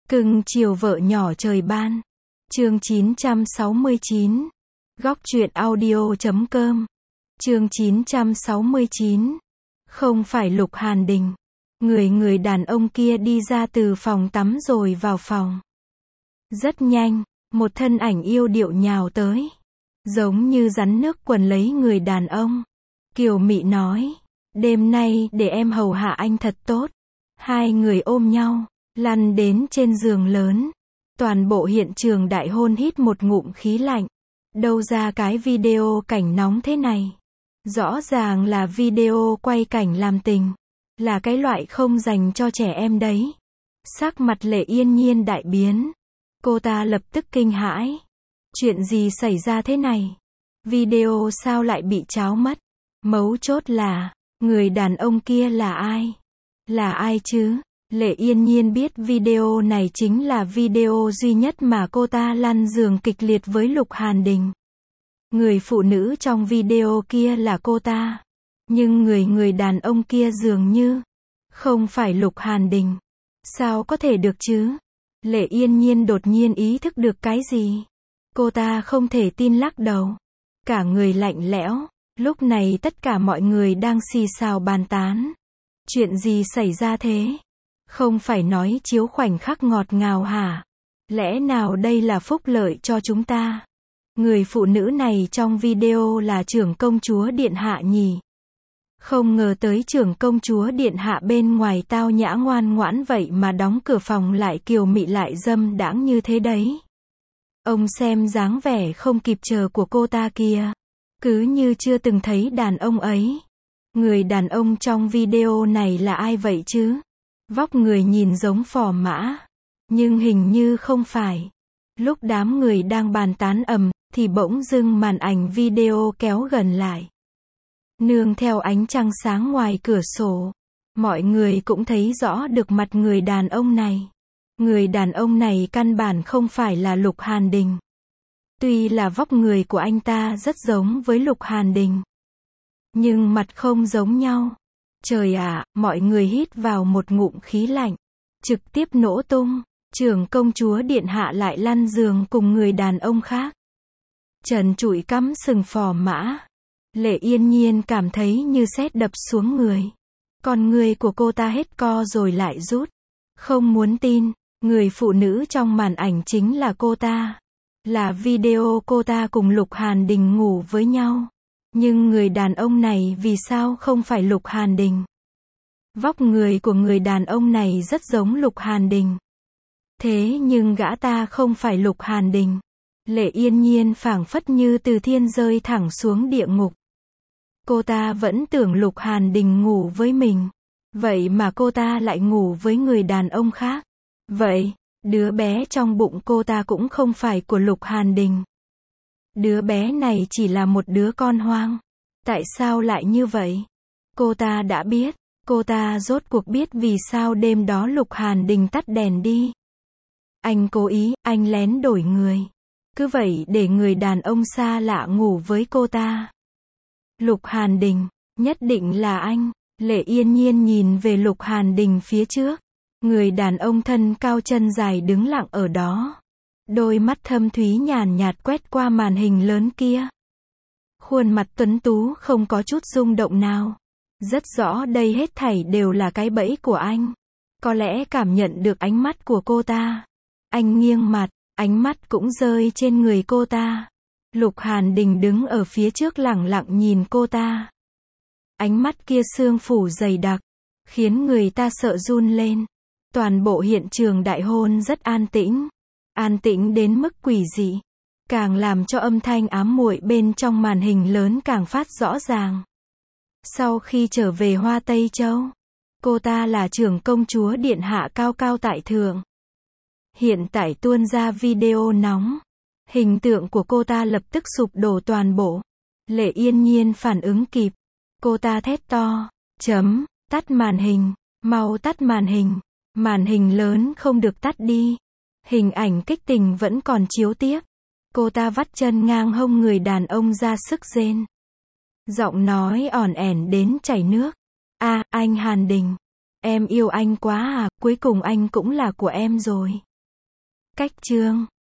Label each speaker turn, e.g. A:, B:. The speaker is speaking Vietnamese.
A: Cưng chiều vợ nhỏ trời ban. Chương 969. Góc truyện audio.com. Chương 969. Không phải Lục Hàn Đình. Người đàn ông kia đi ra từ phòng tắm rồi vào phòng. Rất nhanh, một thân ảnh yêu điệu nhào tới. Giống như rắn nước quần lấy người đàn ông. Kiều Mị nói, đêm nay để em hầu hạ anh thật tốt. Hai người ôm nhau, lăn đến trên giường lớn. Toàn bộ hiện trường đại hôn hít một ngụm khí lạnh. Đâu ra cái video cảnh nóng thế này? Rõ ràng là video quay cảnh làm tình. Là cái loại không dành cho trẻ em đấy. Sắc mặt Lệ Yên Nhiên đại biến. Cô ta lập tức kinh hãi. Chuyện gì xảy ra thế này? Video sao lại bị tráo mất? Mấu chốt là, người đàn ông kia là ai? Là ai chứ? Lệ Yên Nhiên biết video này chính là video duy nhất mà cô ta lăn giường kịch liệt với Lục Hàn Đình. Người phụ nữ trong video kia là cô ta. Nhưng người đàn ông kia dường như không phải Lục Hàn Đình. Sao có thể được chứ? Lệ Yên Nhiên đột nhiên ý thức được cái gì? Cô ta không thể tin lắc đầu. Cả người lạnh lẽo. Lúc này tất cả mọi người đang xì xào bàn tán. Chuyện gì xảy ra thế? Không phải nói chiếu khoảnh khắc ngọt ngào hả? Lẽ nào đây là phúc lợi cho chúng ta? Người phụ nữ này trong video là trưởng công chúa điện hạ nhỉ? Không ngờ tới trưởng công chúa điện hạ bên ngoài tao nhã ngoan ngoãn vậy mà đóng cửa phòng lại kiều mị lại dâm đãng như thế đấy. Ông xem dáng vẻ không kịp chờ của cô ta kìa. Cứ như chưa từng thấy đàn ông ấy. Người đàn ông trong video này là ai vậy chứ? Vóc người nhìn giống phò mã. Nhưng hình như không phải. Lúc đám người đang bàn tán thì bỗng dưng màn ảnh video kéo gần lại. Nương theo ánh trăng sáng ngoài cửa sổ. Mọi người cũng thấy rõ được mặt người đàn ông này. Người đàn ông này căn bản không phải là Lục Hàn Đình. Tuy là vóc người của anh ta rất giống với Lục Hàn Đình. Nhưng mặt không giống nhau. Trời ạ, mọi người hít vào một ngụm khí lạnh. Trực tiếp nổ tung. Trưởng công chúa điện hạ lại lăn giường cùng người đàn ông khác. Trần trụi cắm sừng phò mã. Lệ Yên Nhiên cảm thấy như sét đập xuống người. Con người của cô ta hết co rồi lại rút. Không muốn tin, người phụ nữ trong màn ảnh chính là cô ta. Là video cô ta cùng Lục Hàn Đình ngủ với nhau. Nhưng người đàn ông này vì sao không phải Lục Hàn Đình? Vóc người của người đàn ông này rất giống Lục Hàn Đình. Thế nhưng gã ta không phải Lục Hàn Đình. Lệ Yên Nhiên phảng phất như từ thiên rơi thẳng xuống địa ngục. Cô ta vẫn tưởng Lục Hàn Đình ngủ với mình. Vậy mà cô ta lại ngủ với người đàn ông khác. Vậy, đứa bé trong bụng cô ta cũng không phải của Lục Hàn Đình. Đứa bé này chỉ là một đứa con hoang. Tại sao lại như vậy? Cô ta đã biết. Cô ta rốt cuộc biết vì sao đêm đó Lục Hàn Đình tắt đèn đi. Anh cố ý, anh lén đổi người. Cứ vậy để người đàn ông xa lạ ngủ với cô ta. Lục Hàn Đình, nhất định là anh. Lệ Yên Nhiên nhìn về Lục Hàn Đình phía trước. Người đàn ông thân cao chân dài đứng lặng ở đó. Đôi mắt thâm thúy nhàn nhạt quét qua màn hình lớn kia. Khuôn mặt tuấn tú không có chút rung động nào. Rất rõ đây hết thảy đều là cái bẫy của anh. Có lẽ cảm nhận được ánh mắt của cô ta. Anh nghiêng mặt, ánh mắt cũng rơi trên người cô ta. Lục Hàn Đình đứng ở phía trước lẳng lặng nhìn cô ta. Ánh mắt kia sương phủ dày đặc, khiến người ta sợ run lên. Toàn bộ hiện trường đại hôn rất an tĩnh. An tĩnh đến mức quỷ dị. Càng làm cho âm thanh ám muội bên trong màn hình lớn càng phát rõ ràng. Sau khi trở về Hoa Tây Châu, cô ta là trưởng công chúa điện hạ cao cao tại thượng. Hiện tại tuôn ra video nóng. Hình tượng của cô ta lập tức sụp đổ toàn bộ. Lệ Yên Nhiên phản ứng kịp. Cô ta thét to. Tắt màn hình. Mau tắt màn hình. Màn hình lớn không được tắt đi. Hình ảnh kích tình vẫn còn chiếu tiếp. Cô ta vắt chân ngang hông người đàn ông ra sức rên. Giọng nói ỏn ẻn đến chảy nước. Anh Hàn Đình. Em yêu anh quá à, cuối cùng anh cũng là của em rồi. Cách chương